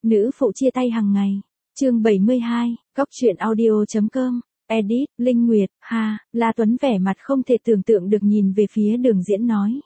Nữ phụ chia tay hàng ngày. Chương 72, Góc truyện audio.com. Edit, Linh Nguyệt, ha, La Tuấn vẻ mặt không thể tưởng tượng được nhìn về phía Đường Diễn nói.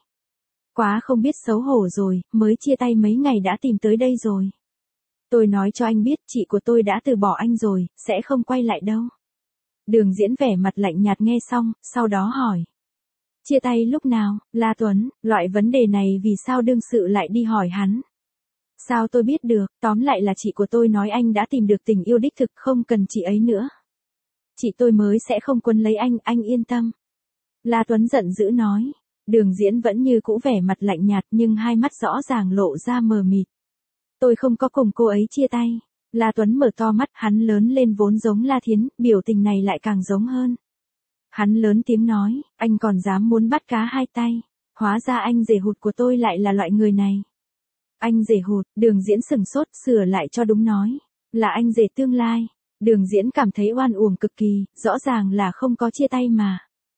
Quá không biết xấu hổ rồi, mới chia tay mấy ngày đã tìm tới đây rồi. Tôi nói cho anh biết chị của tôi đã từ bỏ anh rồi, sẽ không quay lại đâu. Đường Diễn vẻ mặt lạnh nhạt nghe xong, sau đó hỏi. Chia tay lúc nào, La Tuấn, loại vấn đề này vì sao đương sự lại đi hỏi hắn? Sao tôi biết được, tóm lại là chị của tôi nói anh đã tìm được tình yêu đích thực, không cần chị ấy nữa. Chị tôi mới sẽ không quấn lấy anh yên tâm. La Tuấn giận dữ nói. Đường Diễn vẫn như cũ vẻ mặt lạnh nhạt nhưng hai mắt rõ ràng lộ ra mờ mịt. Tôi không có cùng cô ấy chia tay. La Tuấn mở to mắt, hắn lớn lên vốn giống La Thiến, biểu tình này lại càng giống hơn. Hắn lớn tiếng nói, anh còn dám muốn bắt cá hai tay. Hóa ra anh rể hụt của tôi lại là loại người này. Anh rể hụt, Đường Diễn sừng sốt, sửa lại cho đúng nói. Là anh rể tương lai. Đường Diễn cảm thấy oan uổng cực kỳ, rõ ràng là không có chia tay mà.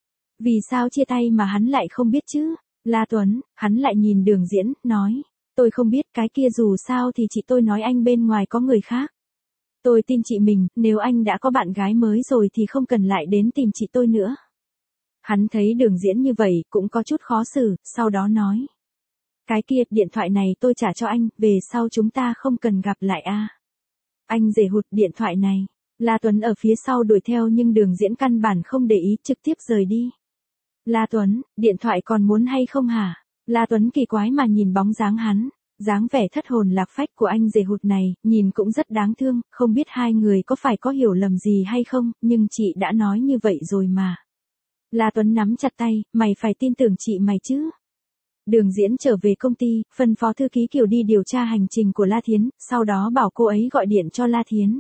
Vì sao chia tay mà hắn lại không biết chứ? La Tuấn, hắn lại nhìn Đường Diễn, nói. Tôi không biết, cái kia dù sao thì chị tôi nói anh bên ngoài có người khác. Tôi tin chị mình, nếu anh đã có bạn gái mới rồi thì không cần lại đến tìm chị tôi nữa. Hắn thấy Đường Diễn như vậy cũng có chút khó xử, sau đó nói. Cái kia, điện thoại này tôi trả cho anh, về sau chúng ta không cần gặp lại a. Anh rể hụt điện thoại này. La Tuấn ở phía sau đuổi theo nhưng Đường Diễn căn bản không để ý, trực tiếp rời đi. La Tuấn, điện thoại còn muốn hay không hả? La Tuấn kỳ quái mà nhìn bóng dáng hắn, dáng vẻ thất hồn lạc phách của anh rể hụt này, nhìn cũng rất đáng thương, không biết hai người có phải có hiểu lầm gì hay không, nhưng chị đã nói như vậy rồi mà. La Tuấn nắm chặt tay, mày phải tin tưởng chị mày chứ. Đường Diễn trở về công ty, phân phó thư ký Kiều đi điều tra hành trình của La Thiến, sau đó bảo cô ấy gọi điện cho La Thiến.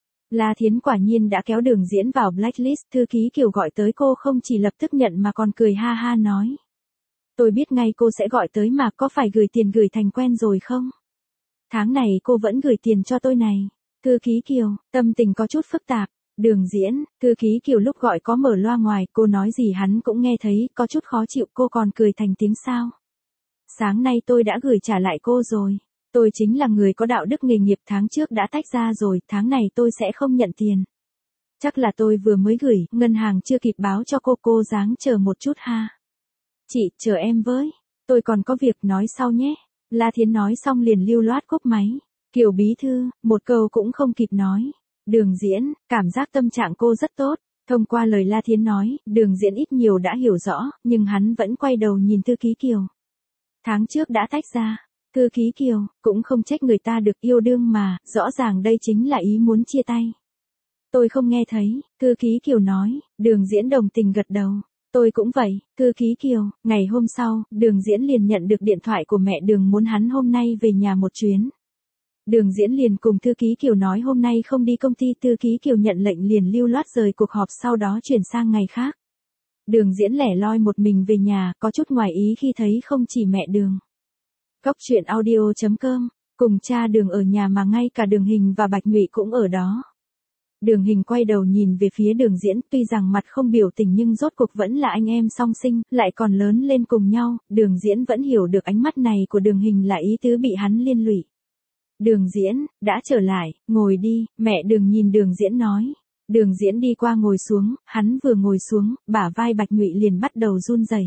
La Thiến quả nhiên đã kéo Đường Diễn vào blacklist, thư ký Kiều gọi tới cô không chỉ lập tức nhận mà còn cười ha ha nói. Tôi biết ngay cô sẽ gọi tới mà, có phải gửi tiền gửi thành quen rồi không? Tháng này cô vẫn gửi tiền cho tôi này. Thư ký Kiều, tâm tình có chút phức tạp. Đường Diễn, thư ký Kiều lúc gọi có mở loa ngoài, cô nói gì hắn cũng nghe thấy, có chút khó chịu, cô còn cười thành tiếng sao. Sáng nay tôi đã gửi trả lại cô rồi. Tôi chính là người có đạo đức nghề nghiệp, tháng trước đã tách ra rồi, tháng này tôi sẽ không nhận tiền. Chắc là tôi vừa mới gửi, ngân hàng chưa kịp báo cho cô ráng chờ một chút ha. Chị, chờ em với. Tôi còn có việc, nói sau nhé. La Thiến nói xong liền lưu loát cúp máy. Kiều bí thư, một câu cũng không kịp nói. Đường Diễn, cảm giác tâm trạng cô rất tốt. Thông qua lời La Thiến nói, Đường Diễn ít nhiều đã hiểu rõ, nhưng hắn vẫn quay đầu nhìn thư ký Kiều. Tháng trước đã tách ra. Thư ký Kiều, cũng không trách người ta được yêu đương mà, rõ ràng đây chính là ý muốn chia tay. Tôi không nghe thấy, thư ký Kiều nói. Đường Diễn đồng tình gật đầu. Tôi cũng vậy, thư ký Kiều. Ngày hôm sau, Đường Diễn liền nhận được điện thoại của mẹ Đường muốn hắn hôm nay về nhà một chuyến. Đường Diễn liền cùng thư ký Kiều nói hôm nay không đi công ty, thư ký Kiều nhận lệnh liền lưu loát rời cuộc họp, sau đó chuyển sang ngày khác. Đường Diễn lẻ loi một mình về nhà, có chút ngoài ý khi thấy không chỉ mẹ Đường. Góc truyện audio.com, cùng cha Đường ở nhà mà ngay cả Đường Hình và Bạch Nhụy cũng ở đó. Đường Hình quay đầu nhìn về phía Đường Diễn, tuy rằng mặt không biểu tình nhưng rốt cuộc vẫn là anh em song sinh, lại còn lớn lên cùng nhau, Đường Diễn vẫn hiểu được ánh mắt này của Đường Hình là ý tứ bị hắn liên lụy. Đường Diễn, đã trở lại, ngồi đi, mẹ Đường nhìn Đường Diễn nói. Đường Diễn đi qua ngồi xuống, hắn vừa ngồi xuống, bả vai Bạch Nhụy liền bắt đầu run rẩy.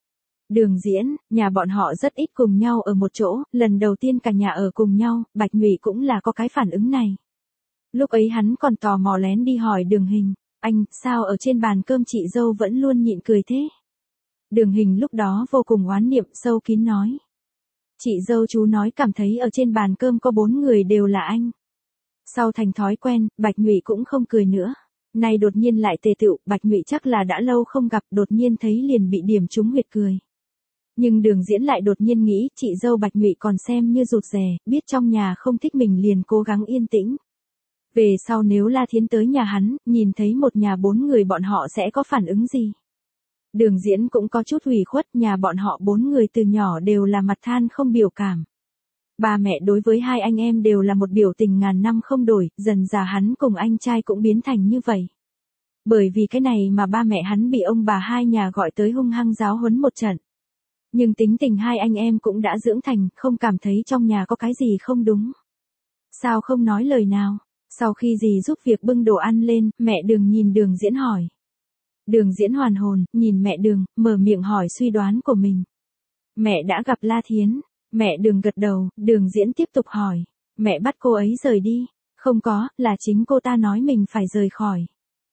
Đường Diễn, nhà bọn họ rất ít cùng nhau ở một chỗ, lần đầu tiên cả nhà ở cùng nhau, Bạch Nhụy cũng là có cái phản ứng này. Lúc ấy hắn còn tò mò lén đi hỏi Đường Hình, anh, sao ở trên bàn cơm chị dâu vẫn luôn nhịn cười thế? Đường Hình lúc đó vô cùng oán niệm, sâu kín nói. Chị dâu chú nói cảm thấy ở trên bàn cơm có 4 người đều là anh. Sau thành thói quen, Bạch Nhụy cũng không cười nữa. Nay đột nhiên lại tề tựu, Bạch Nhụy chắc là đã lâu không gặp, đột nhiên thấy liền bị điểm trúng huyệt cười. Nhưng Đường Diễn lại đột nhiên nghĩ, chị dâu Bạch Nhụy còn xem như rụt rè, biết trong nhà không thích mình liền cố gắng yên tĩnh. Về sau nếu La Thiến tới nhà hắn, nhìn thấy một nhà 4 người bọn họ sẽ có phản ứng gì? Đường Diễn cũng có chút ủy khuất, nhà bọn họ 4 người từ nhỏ đều là mặt than không biểu cảm. Ba mẹ đối với hai anh em đều là một biểu tình ngàn năm không đổi, dần dà hắn cùng anh trai cũng biến thành như vậy. Bởi vì cái này mà ba mẹ hắn bị ông bà hai nhà gọi tới hung hăng giáo huấn một trận. Nhưng tính tình hai anh em cũng đã dưỡng thành, không cảm thấy trong nhà có cái gì không đúng. Sao không nói lời nào? Sau khi dì giúp việc bưng đồ ăn lên, mẹ Đường nhìn Đường Diễn hỏi. Đường Diễn hoàn hồn, nhìn mẹ Đường, mở miệng hỏi suy đoán của mình. Mẹ đã gặp La Thiến. Mẹ Đường gật đầu, Đường Diễn tiếp tục hỏi. Mẹ bắt cô ấy rời đi. Không có, là chính cô ta nói mình phải rời khỏi.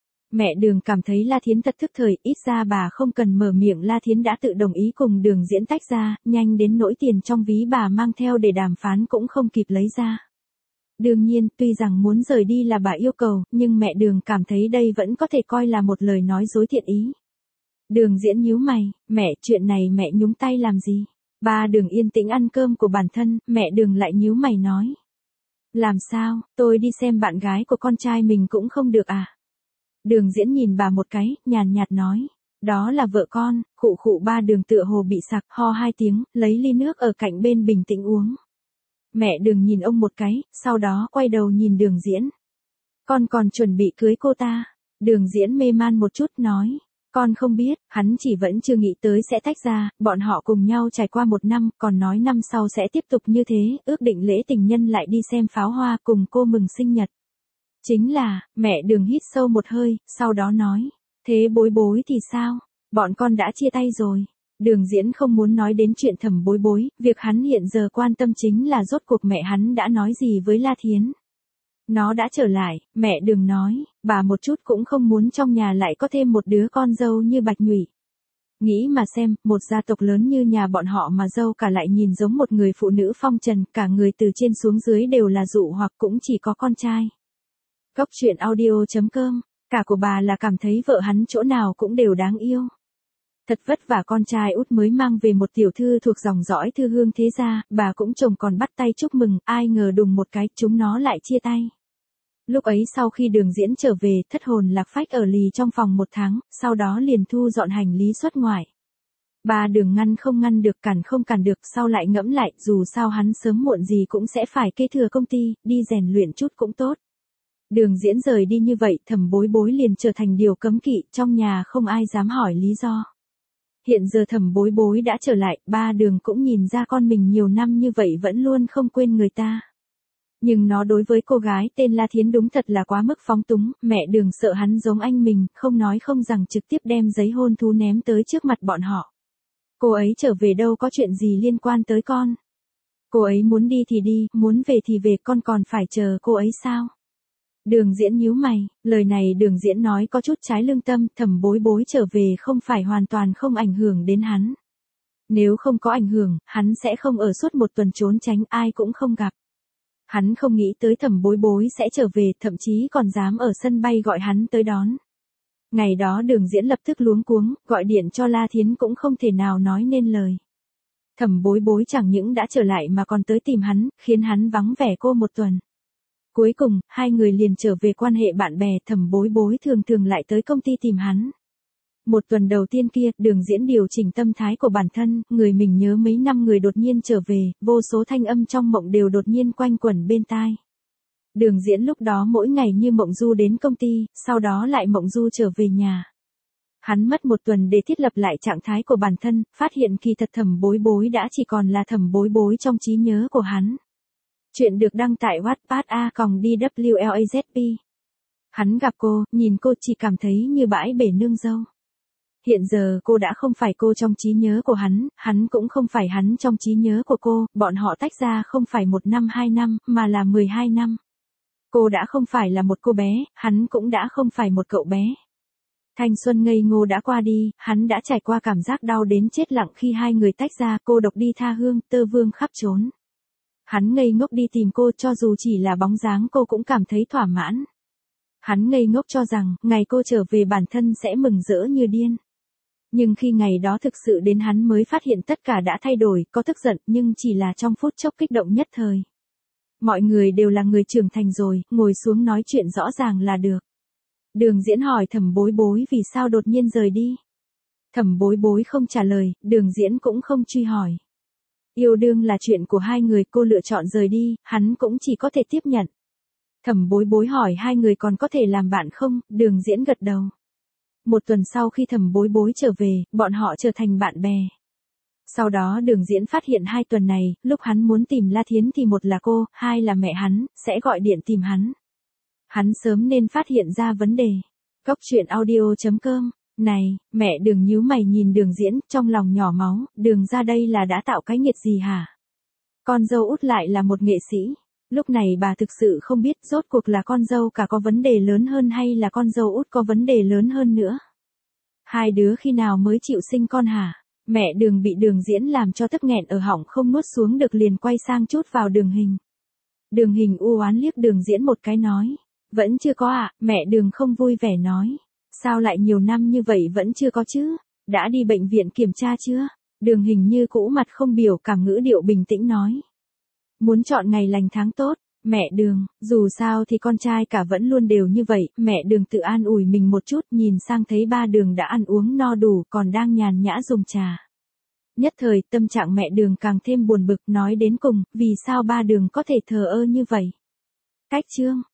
Mẹ Đường cảm thấy La Thiến thật thức thời, ít ra bà không cần mở miệng, La Thiến đã tự đồng ý cùng Đường Diễn tách ra, nhanh đến nỗi tiền trong ví bà mang theo để đàm phán cũng không kịp lấy ra. Đương nhiên, tuy rằng muốn rời đi là bà yêu cầu, nhưng mẹ Đường cảm thấy đây vẫn có thể coi là một lời nói dối thiện ý. Đường Diễn nhíu mày, mẹ, chuyện này mẹ nhúng tay làm gì? Ba Đường yên tĩnh ăn cơm của bản thân, mẹ Đường lại nhíu mày nói. Làm sao, tôi đi xem bạn gái của con trai mình cũng không được à? Đường Diễn nhìn bà một cái, nhàn nhạt nói. Đó là vợ con, khụ khụ. Ba Đường tựa hồ bị sặc, ho 2 tiếng, lấy ly nước ở cạnh bên bình tĩnh uống. Mẹ Đường nhìn ông một cái, sau đó quay đầu nhìn Đường Diễn. Con còn chuẩn bị cưới cô ta. Đường Diễn mê man một chút nói. Con không biết, hắn chỉ vẫn chưa nghĩ tới sẽ tách ra, bọn họ cùng nhau trải qua 1 năm, còn nói năm sau sẽ tiếp tục như thế, ước định lễ tình nhân lại đi xem pháo hoa cùng cô mừng sinh nhật. Chính là, mẹ Đường hít sâu một hơi, sau đó nói. Thế Bối Bối thì sao? Bọn con đã chia tay rồi. Đường Diễn không muốn nói đến chuyện Thẩm Bối Bối, việc hắn hiện giờ quan tâm chính là rốt cuộc mẹ hắn đã nói gì với La Thiến. Nó đã trở lại, mẹ Đường nói, bà một chút cũng không muốn trong nhà lại có thêm một đứa con dâu như Bạch Nhụy. Nghĩ mà xem, một gia tộc lớn như nhà bọn họ mà dâu cả lại nhìn giống một người phụ nữ phong trần, cả người từ trên xuống dưới đều là dụ hoặc cũng chỉ có con trai. Góc truyện audio.com, cả của bà là cảm thấy vợ hắn chỗ nào cũng đều đáng yêu. Thật vất vả con trai út mới mang về một tiểu thư thuộc dòng dõi thư hương thế gia, bà cũng chồng còn bắt tay chúc mừng, ai ngờ đùng một cái, chúng nó lại chia tay. Lúc ấy sau khi Đường Diễn trở về, thất hồn lạc phách ở lì trong phòng 1 tháng, sau đó liền thu dọn hành lý xuất ngoại. Ba Đường ngăn không ngăn được, cản không cản được, sau lại ngẫm lại, dù sao hắn sớm muộn gì cũng sẽ phải kế thừa công ty, đi rèn luyện chút cũng tốt. Đường Diễn rời đi như vậy, Thẩm Bối Bối liền trở thành điều cấm kỵ, trong nhà không ai dám hỏi lý do. Hiện giờ Thẩm Bối Bối đã trở lại, Ba Đường cũng nhìn ra con mình nhiều năm như vậy vẫn luôn không quên người ta. Nhưng nó đối với cô gái tên La Thiến đúng thật là quá mức phóng túng, mẹ Đường sợ hắn giống anh mình, không nói không rằng trực tiếp đem giấy hôn thú ném tới trước mặt bọn họ. Cô ấy trở về đâu có chuyện gì liên quan tới con. Cô ấy muốn đi thì đi, muốn về thì về, con còn phải chờ cô ấy sao? Đường Diễn nhíu mày, lời này Đường Diễn nói có chút trái lương tâm, Thẩm Bối Bối trở về không phải hoàn toàn không ảnh hưởng đến hắn. Nếu không có ảnh hưởng, hắn sẽ không ở suốt 1 tuần trốn tránh, ai cũng không gặp. Hắn không nghĩ tới Thẩm Bối Bối sẽ trở về, thậm chí còn dám ở sân bay gọi hắn tới đón. Ngày đó Đường Diễn lập tức luống cuống, gọi điện cho La Thiến cũng không thể nào nói nên lời. Thẩm Bối Bối chẳng những đã trở lại mà còn tới tìm hắn, khiến hắn vắng vẻ cô 1 tuần. Cuối cùng, hai người liền trở về quan hệ bạn bè, Thẩm Bối Bối thường thường lại tới công ty tìm hắn. 1 tuần đầu tiên kia, Đường Diễn điều chỉnh tâm thái của bản thân, người mình nhớ mấy năm người đột nhiên trở về, vô số thanh âm trong mộng đều đột nhiên quanh quẩn bên tai. Đường Diễn lúc đó mỗi ngày như mộng du đến công ty, sau đó lại mộng du trở về nhà. Hắn mất 1 tuần để thiết lập lại trạng thái của bản thân, phát hiện kỳ thật Thẩm Bối Bối đã chỉ còn là Thẩm Bối Bối trong trí nhớ của hắn. Chuyện được đăng tại Wattpad a.dwlazp. Hắn gặp cô, nhìn cô chỉ cảm thấy như bãi bể nương dâu. Hiện giờ cô đã không phải cô trong trí nhớ của hắn cũng không phải hắn trong trí nhớ của cô, bọn họ tách ra không phải 1 năm 2 năm, mà là 12 năm. Cô đã không phải là một cô bé, hắn cũng đã không phải một cậu bé. Thanh xuân ngây ngô đã qua đi, hắn đã trải qua cảm giác đau đến chết lặng khi hai người tách ra, cô độc đi tha hương, tơ vương khắp trốn. Hắn ngây ngốc đi tìm cô, cho dù chỉ là bóng dáng cô cũng cảm thấy thỏa mãn. Hắn ngây ngốc cho rằng, ngày cô trở về bản thân sẽ mừng rỡ như điên. Nhưng khi ngày đó thực sự đến hắn mới phát hiện tất cả đã thay đổi, có tức giận nhưng chỉ là trong phút chốc kích động nhất thời. Mọi người đều là người trưởng thành rồi, ngồi xuống nói chuyện rõ ràng là được. Đường Diễn hỏi Thẩm Bối Bối vì sao đột nhiên rời đi. Thẩm Bối Bối không trả lời, Đường Diễn cũng không truy hỏi. Yêu đương là chuyện của hai người, cô lựa chọn rời đi, hắn cũng chỉ có thể tiếp nhận. Thẩm Bối Bối hỏi hai người còn có thể làm bạn không, Đường Diễn gật đầu. 1 tuần sau khi Thẩm Bối Bối trở về, bọn họ trở thành bạn bè. Sau đó Đường Diễn phát hiện 2 tuần này, lúc hắn muốn tìm La Thiến thì một là cô, 2 là mẹ hắn, sẽ gọi điện tìm hắn. Hắn sớm nên phát hiện ra vấn đề. Cốc truyện audio.com. Này, mẹ Đường nhíu mày nhìn Đường Diễn, trong lòng nhỏ máu, Đường ra đây là đã tạo cái nghiệt gì hả? Con dâu út lại là một nghệ sĩ. Lúc này bà thực sự không biết rốt cuộc là con dâu cả có vấn đề lớn hơn hay là con dâu út có vấn đề lớn hơn nữa. 2 đứa khi nào mới chịu sinh con hả? Mẹ Đường bị Đường Diễn làm cho tức nghẹn ở họng không nuốt xuống được liền quay sang chút vào Đường Hình. Đường Hình u oán liếc Đường Diễn một cái nói. Vẫn chưa có ạ, mẹ Đường không vui vẻ nói. Sao lại nhiều năm như vậy vẫn chưa có chứ? Đã đi bệnh viện kiểm tra chưa? Đường Hình như cũ mặt không biểu cảm ngữ điệu bình tĩnh nói. Muốn chọn ngày lành tháng tốt, mẹ Đường, dù sao thì con trai cả vẫn luôn đều như vậy, mẹ Đường tự an ủi mình một chút nhìn sang thấy ba Đường đã ăn uống no đủ còn đang nhàn nhã dùng trà. Nhất thời tâm trạng mẹ Đường càng thêm buồn bực nói đến cùng, vì sao ba Đường có thể thờ ơ như vậy? Cách chương